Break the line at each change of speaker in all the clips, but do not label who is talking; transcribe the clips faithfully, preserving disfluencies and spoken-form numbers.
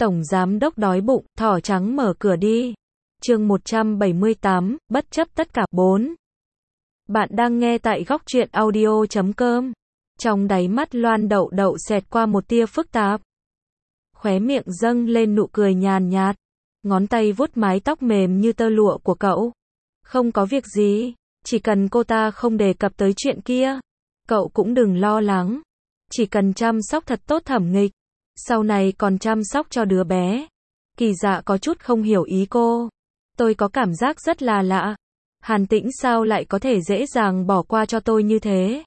Tổng giám đốc đói bụng, thỏ trắng mở cửa đi. Chương một trăm bảy mươi tám, bất chấp tất cả. bốn. Bạn đang nghe tại góc truyện audio chấm com. Trong đáy mắt Loan Đậu Đậu xẹt qua một tia phức tạp. Khóe miệng dâng lên nụ cười nhàn nhạt. Ngón tay vuốt mái tóc mềm như tơ lụa của cậu. Không có việc gì, chỉ cần cô ta không đề cập tới chuyện kia. Cậu cũng đừng lo lắng. Chỉ cần chăm sóc thật tốt Thẩm Nghịch. Sau này còn chăm sóc cho đứa bé. Kỳ Dạ có chút không hiểu ý cô. Tôi có cảm giác rất là lạ. Hàn Tĩnh sao lại có thể dễ dàng bỏ qua cho tôi như thế?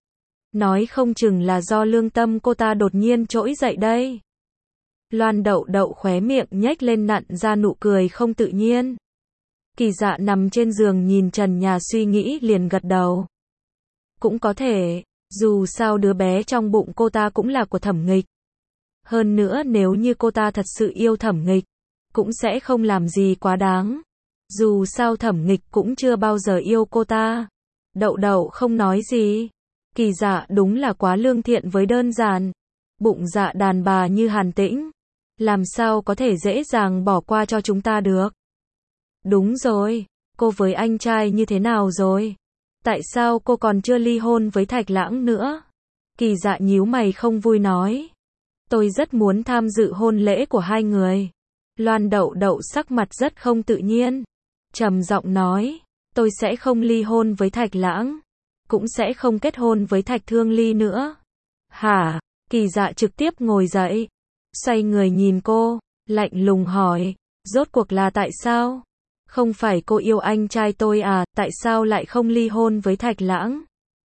Nói không chừng là do lương tâm cô ta đột nhiên trỗi dậy đây. Loan Đậu Đậu khóe miệng nhếch lên nặn ra nụ cười không tự nhiên. Kỳ Dạ nằm trên giường nhìn trần nhà suy nghĩ liền gật đầu. Cũng có thể, dù sao đứa bé trong bụng cô ta cũng là của Thẩm Nghịch. Hơn nữa nếu như cô ta thật sự yêu Thẩm Nghịch, cũng sẽ không làm gì quá đáng. Dù sao Thẩm Nghịch cũng chưa bao giờ yêu cô ta. Đậu Đậu không nói gì. Kỳ Dạ đúng là quá lương thiện với đơn giản. Bụng dạ đàn bà như Hàn Tĩnh, làm sao có thể dễ dàng bỏ qua cho chúng ta được. Đúng rồi, cô với anh trai như thế nào rồi? Tại sao cô còn chưa ly hôn với Thạch Lãng nữa? Kỳ Dạ nhíu mày không vui nói. Tôi rất muốn tham dự hôn lễ của hai người. Loan Đậu Đậu sắc mặt rất không tự nhiên. Trầm giọng nói, tôi sẽ không ly hôn với Thạch Lãng. Cũng sẽ không kết hôn với Thạch Thương Ly nữa. Hả? Kỳ Dạ trực tiếp ngồi dậy. Xoay người nhìn cô, lạnh lùng hỏi. Rốt cuộc là tại sao? Không phải cô yêu anh trai tôi à, tại sao lại không ly hôn với Thạch Lãng?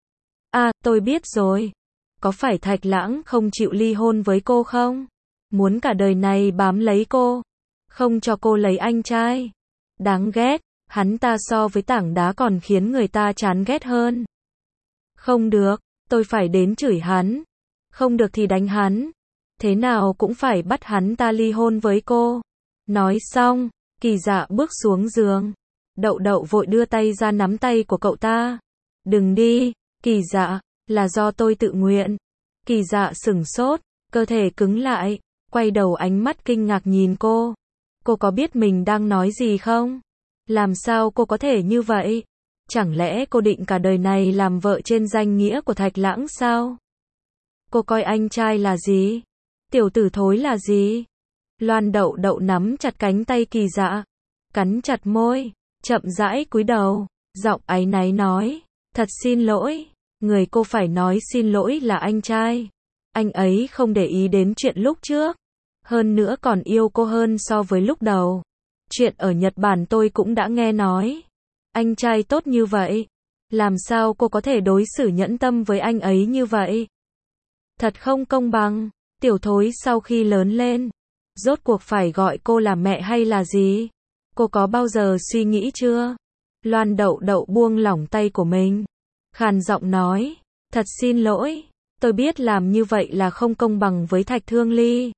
À, tôi biết rồi. Có phải Thạch Lãng không chịu ly hôn với cô không? Muốn cả đời này bám lấy cô. Không cho cô lấy anh trai. Đáng ghét, hắn ta so với tảng đá còn khiến người ta chán ghét hơn. Không được, tôi phải đến chửi hắn. Không được thì đánh hắn. Thế nào cũng phải bắt hắn ta ly hôn với cô. Nói xong, Kỳ Dạ bước xuống giường. Đậu Đậu vội đưa tay ra nắm tay của cậu ta. Đừng đi, Kỳ Dạ, là do tôi tự nguyện. Kỳ Dạ sửng sốt, cơ thể cứng lại, quay đầu ánh mắt kinh ngạc nhìn cô. Cô có biết mình đang nói gì không? Làm sao cô có thể như vậy? Chẳng lẽ cô định cả đời này làm vợ trên danh nghĩa của Thạch Lãng sao? Cô coi anh trai là gì? Tiểu tử thối là gì? Loan Đậu Đậu nắm chặt cánh tay Kỳ Dạ, cắn chặt môi, chậm rãi cúi đầu, giọng áy náy nói, thật xin lỗi, người cô phải nói xin lỗi là anh trai. Anh ấy không để ý đến chuyện lúc trước, hơn nữa còn yêu cô hơn so với lúc đầu. Chuyện ở Nhật Bản tôi cũng đã nghe nói. Anh trai tốt như vậy, làm sao cô có thể đối xử nhẫn tâm với anh ấy như vậy? Thật không công bằng. Tiểu thối sau khi lớn lên, rốt cuộc phải gọi cô là mẹ hay là gì? Cô có bao giờ suy nghĩ chưa? Loan Đậu Đậu buông lỏng tay của mình, khàn giọng nói, thật xin lỗi, tôi biết làm như vậy là không công bằng với Thạch Thương Ly.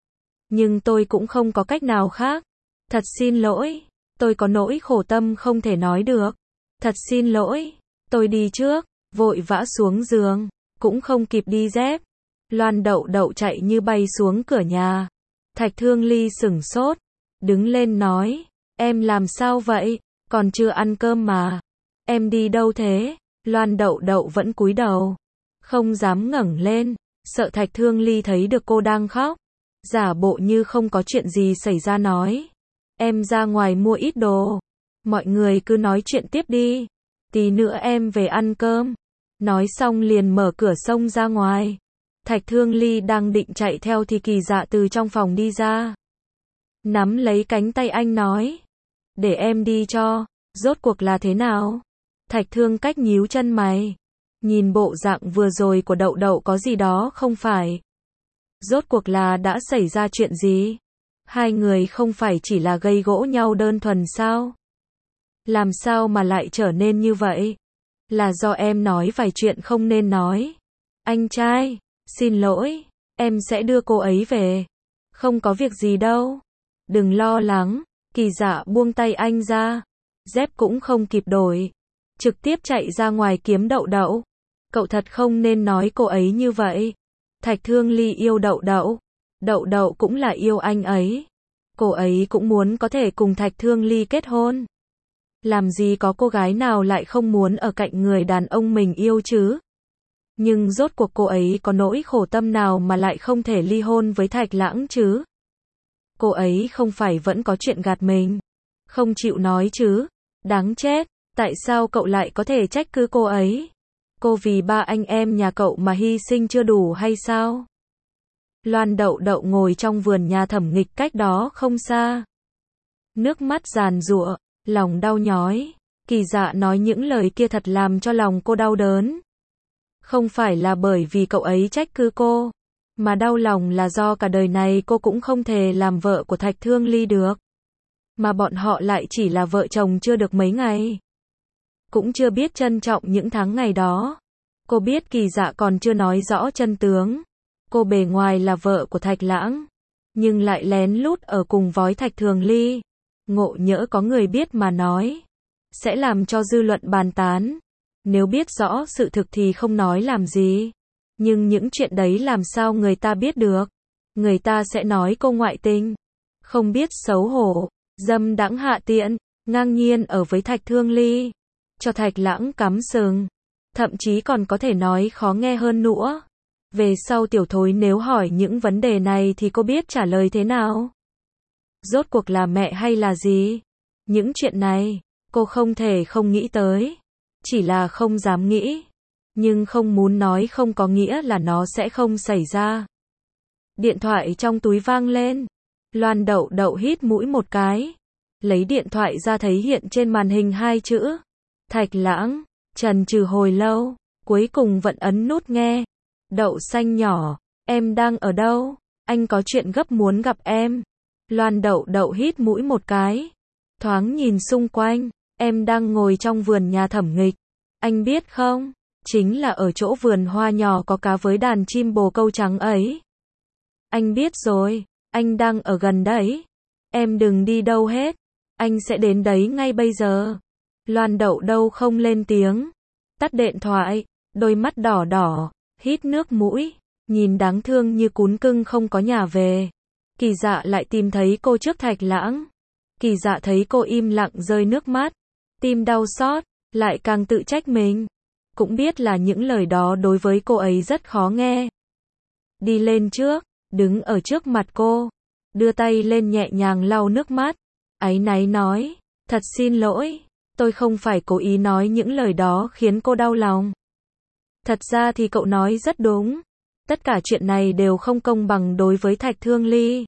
Nhưng tôi cũng không có cách nào khác. Thật xin lỗi, tôi có nỗi khổ tâm không thể nói được. Thật xin lỗi, tôi đi trước, vội vã xuống giường, cũng không kịp đi dép. Loan Đậu Đậu chạy như bay xuống cửa nhà. Thạch Thương Ly sửng sốt, đứng lên nói, em làm sao vậy, còn chưa ăn cơm mà. Em đi đâu thế? Loan Đậu Đậu vẫn cúi đầu, không dám ngẩng lên, sợ Thạch Thương Ly thấy được cô đang khóc. Giả bộ như không có chuyện gì xảy ra nói, em ra ngoài mua ít đồ. Mọi người cứ nói chuyện tiếp đi, tí nữa em về ăn cơm. Nói xong liền mở cửa xông ra ngoài. Thạch Thương Ly đang định chạy theo thì Kỳ Dạ từ trong phòng đi ra. Nắm lấy cánh tay anh nói, để em đi cho, rốt cuộc là thế nào? Thạch Thương Cách nhíu chân mày, nhìn bộ dạng vừa rồi của Đậu Đậu có gì đó không phải. Rốt cuộc là đã xảy ra chuyện gì? Hai người không phải chỉ là gây gỗ nhau đơn thuần sao? Làm sao mà lại trở nên như vậy? Là do em nói vài chuyện không nên nói. Anh trai, xin lỗi, em sẽ đưa cô ấy về. Không có việc gì đâu. Đừng lo lắng. Kỳ Dạ buông tay anh ra. Dép cũng không kịp đổi, trực tiếp chạy ra ngoài kiếm Đậu Đậu. Cậu thật không nên nói cô ấy như vậy. Thạch Thương Ly yêu Đậu Đậu, Đậu đậu cũng là yêu anh ấy. Cô ấy cũng muốn có thể cùng Thạch Thương Ly kết hôn. Làm gì có cô gái nào lại không muốn ở cạnh người đàn ông mình yêu chứ? Nhưng rốt cuộc cô ấy có nỗi khổ tâm nào mà lại không thể ly hôn với Thạch Lãng chứ? Cô ấy không phải vẫn có chuyện gạt mình? Không chịu nói chứ? Đáng chết, tại sao cậu lại có thể trách cứ cô ấy? Cô vì ba anh em nhà cậu mà hy sinh chưa đủ hay sao? Loan Đậu Đậu ngồi trong vườn nhà Thẩm Nghịch cách đó không xa. Nước mắt giàn giụa, lòng đau nhói. Kỳ Dạ nói những lời kia thật làm cho lòng cô đau đớn. Không phải là bởi vì cậu ấy trách cứ cô, mà đau lòng là do cả đời này cô cũng không thể làm vợ của Thạch Thương Ly được. Mà bọn họ lại chỉ là vợ chồng chưa được mấy ngày. Cũng chưa biết trân trọng những tháng ngày đó. Cô biết Kỳ Dạ còn chưa nói rõ chân tướng. Cô bề ngoài là vợ của Thạch Lãng, nhưng lại lén lút ở cùng với Thạch Thường Ly. Ngộ nhỡ có người biết mà nói, sẽ làm cho dư luận bàn tán. Nếu biết rõ sự thực thì không nói làm gì. Nhưng những chuyện đấy làm sao người ta biết được? Người ta sẽ nói cô ngoại tình, không biết xấu hổ, dâm đãng hạ tiện, ngang nhiên ở với Thạch Thương Ly, cho Thạch Lãng cắm sừng. Thậm chí còn có thể nói khó nghe hơn nữa. Về sau tiểu thối nếu hỏi những vấn đề này thì cô biết trả lời thế nào? Rốt cuộc là mẹ hay là gì? Những chuyện này, cô không thể không nghĩ tới. Chỉ là không dám nghĩ. Nhưng không muốn nói không có nghĩa là nó sẽ không xảy ra. Điện thoại trong túi vang lên. Loan Đậu Đậu hít mũi một cái. Lấy điện thoại ra thấy hiện trên màn hình hai chữ. Thạch Lãng. Chần chừ hồi lâu, cuối cùng vẫn ấn nút nghe. Đậu xanh nhỏ, em đang ở đâu? Anh có chuyện gấp muốn gặp em. Loan Đậu Đậu hít mũi một cái. Thoáng nhìn xung quanh, em đang ngồi trong vườn nhà Thẩm Nghịch. Anh biết không? Chính là ở chỗ vườn hoa nhỏ có cá với đàn chim bồ câu trắng ấy. Anh biết rồi, anh đang ở gần đấy. Em đừng đi đâu hết. Anh sẽ đến đấy ngay bây giờ. Loan Đậu Đậu không lên tiếng. Tắt điện thoại, đôi mắt đỏ đỏ, hít nước mũi, nhìn đáng thương như cún cưng không có nhà về. Kỳ Dạ lại tìm thấy cô trước Thạch Lãng. Kỳ Dạ thấy cô im lặng rơi nước mắt, tim đau xót, lại càng tự trách mình. Cũng biết là những lời đó đối với cô ấy rất khó nghe. Đi lên trước, đứng ở trước mặt cô, đưa tay lên nhẹ nhàng lau nước mắt, áy náy nói, thật xin lỗi, tôi không phải cố ý nói những lời đó khiến cô đau lòng. Thật ra thì cậu nói rất đúng. Tất cả chuyện này đều không công bằng đối với Thạch Thương Ly.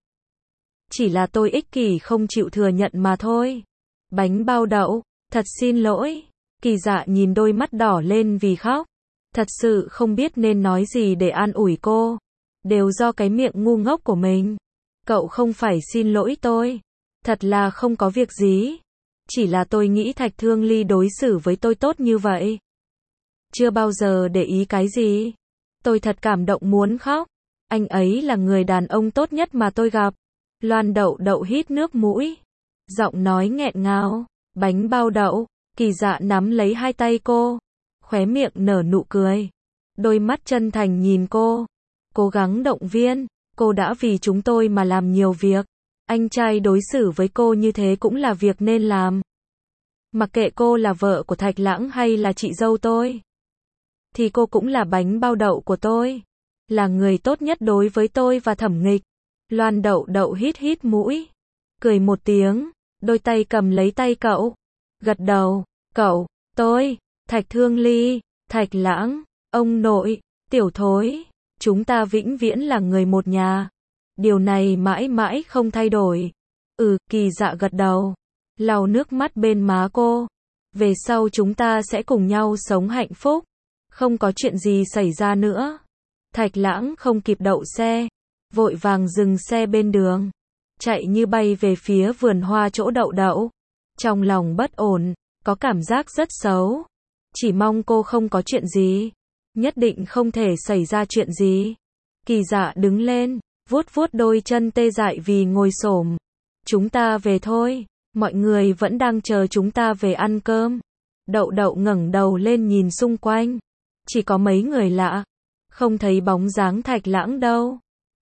Chỉ là tôi ích kỷ không chịu thừa nhận mà thôi. Bánh bao đậu, thật xin lỗi. Kỳ Dạ nhìn đôi mắt đỏ lên vì khóc. Thật sự không biết nên nói gì để an ủi cô. Đều do cái miệng ngu ngốc của mình. Cậu không phải xin lỗi tôi. Thật là không có việc gì. Chỉ là tôi nghĩ Thạch Thương Ly đối xử với tôi tốt như vậy. Chưa bao giờ để ý cái gì. Tôi thật cảm động muốn khóc. Anh ấy là người đàn ông tốt nhất mà tôi gặp. Loan Đậu Đậu hít nước mũi. Giọng nói nghẹn ngào. Bánh bao đậu. Kỳ Dạ nắm lấy hai tay cô. Khóe miệng nở nụ cười. Đôi mắt chân thành nhìn cô. Cố gắng động viên. Cô đã vì chúng tôi mà làm nhiều việc. Anh trai đối xử với cô như thế cũng là việc nên làm. Mặc kệ cô là vợ của Thạch Lãng hay là chị dâu tôi, thì cô cũng là bánh bao đậu của tôi. Là người tốt nhất đối với tôi và Thẩm Nghịch. Loan Đậu Đậu hít hít mũi. Cười một tiếng. Đôi tay cầm lấy tay cậu. Gật đầu. Cậu, tôi, Thạch Thương Ly, Thạch Lãng, ông nội, tiểu thối. Chúng ta vĩnh viễn là người một nhà. Điều này mãi mãi không thay đổi. Ừ, Kỳ Dạ gật đầu. Lau nước mắt bên má cô. Về sau chúng ta sẽ cùng nhau sống hạnh phúc. Không có chuyện gì xảy ra nữa. Thạch Lãng không kịp đậu xe. Vội vàng dừng xe bên đường. Chạy như bay về phía vườn hoa chỗ đậu đậu. Trong lòng bất ổn. Có cảm giác rất xấu. Chỉ mong cô không có chuyện gì. Nhất định không thể xảy ra chuyện gì. Kỳ Dạ đứng lên. Vuốt vuốt đôi chân tê dại vì ngồi xổm. Chúng ta về thôi. Mọi người vẫn đang chờ chúng ta về ăn cơm. Đậu Đậu ngẩng đầu lên nhìn xung quanh. Chỉ có mấy người lạ. Không thấy bóng dáng Thạch Lãng đâu.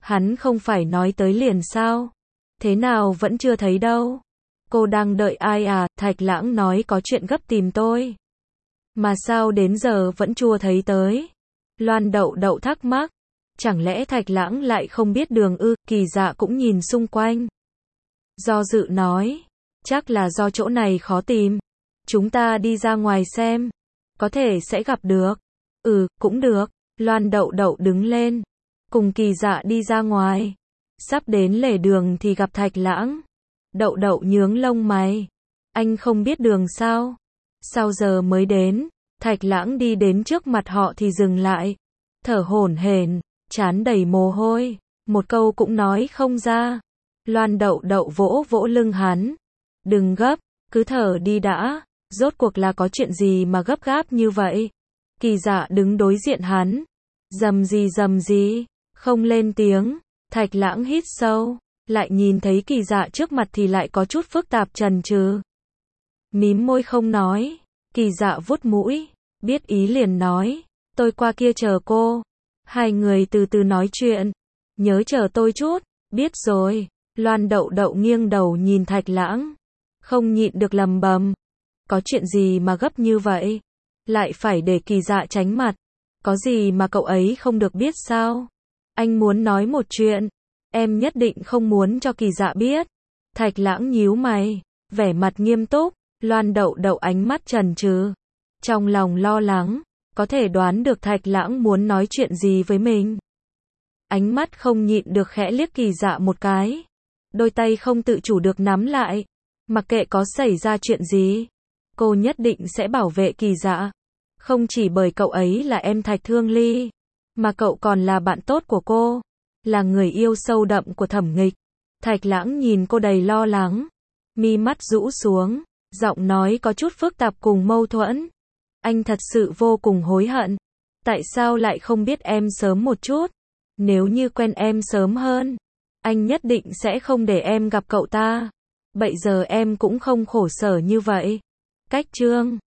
Hắn không phải nói tới liền sao? Thế nào vẫn chưa thấy đâu? Cô đang đợi ai à? Thạch Lãng nói có chuyện gấp tìm tôi. Mà sao đến giờ vẫn chưa thấy tới? Loan Đậu Đậu thắc mắc. Chẳng lẽ Thạch Lãng lại không biết đường ư? Kỳ Dạ cũng nhìn xung quanh. Do dự nói. Chắc là do chỗ này khó tìm. Chúng ta đi ra ngoài xem. Có thể sẽ gặp được. Ừ, cũng được. Loan Đậu Đậu đứng lên. Cùng Kỳ Dạ đi ra ngoài. Sắp đến lề đường thì gặp Thạch Lãng. Đậu Đậu nhướng lông mày. Anh không biết đường sao? Sao giờ mới đến? Thạch Lãng đi đến trước mặt họ thì dừng lại. Thở hổn hển, trán đầy mồ hôi. Một câu cũng nói không ra. Loan Đậu Đậu vỗ vỗ lưng hắn. Đừng gấp, cứ thở đi đã. Rốt cuộc là có chuyện gì mà gấp gáp như vậy? Kỳ Dạ đứng đối diện hắn. Rầm gì rầm gì, không lên tiếng. Thạch Lãng hít sâu, lại nhìn thấy Kỳ Dạ trước mặt thì lại có chút phức tạp chần chừ. Mím môi không nói. Kỳ Dạ vuốt mũi, biết ý liền nói, tôi qua kia chờ cô. Hai người từ từ nói chuyện. Nhớ chờ tôi chút. Biết rồi. Loan Đậu Đậu nghiêng đầu nhìn Thạch Lãng, không nhịn được lầm bầm. Có chuyện gì mà gấp như vậy? Lại phải để Kỳ Dạ tránh mặt. Có gì mà cậu ấy không được biết sao? Anh muốn nói một chuyện. Em nhất định không muốn cho Kỳ Dạ biết. Thạch Lãng nhíu mày, vẻ mặt nghiêm túc. Loan Đậu Đậu ánh mắt chần chừ, trong lòng lo lắng, có thể đoán được Thạch Lãng muốn nói chuyện gì với mình. Ánh mắt không nhịn được khẽ liếc Kỳ Dạ một cái. Đôi tay không tự chủ được nắm lại. Mặc kệ có xảy ra chuyện gì, cô nhất định sẽ bảo vệ Kỳ Dạ. Không chỉ bởi cậu ấy là em Thạch Thương Ly, mà cậu còn là bạn tốt của cô, là người yêu sâu đậm của Thẩm Nghịch. Thạch Lãng nhìn cô đầy lo lắng, mi mắt rũ xuống, giọng nói có chút phức tạp cùng mâu thuẫn. Anh thật sự vô cùng hối hận. Tại sao lại không biết em sớm một chút? Nếu như quen em sớm hơn, anh nhất định sẽ không để em gặp cậu ta. Bây giờ em cũng không khổ sở như vậy. Cách chương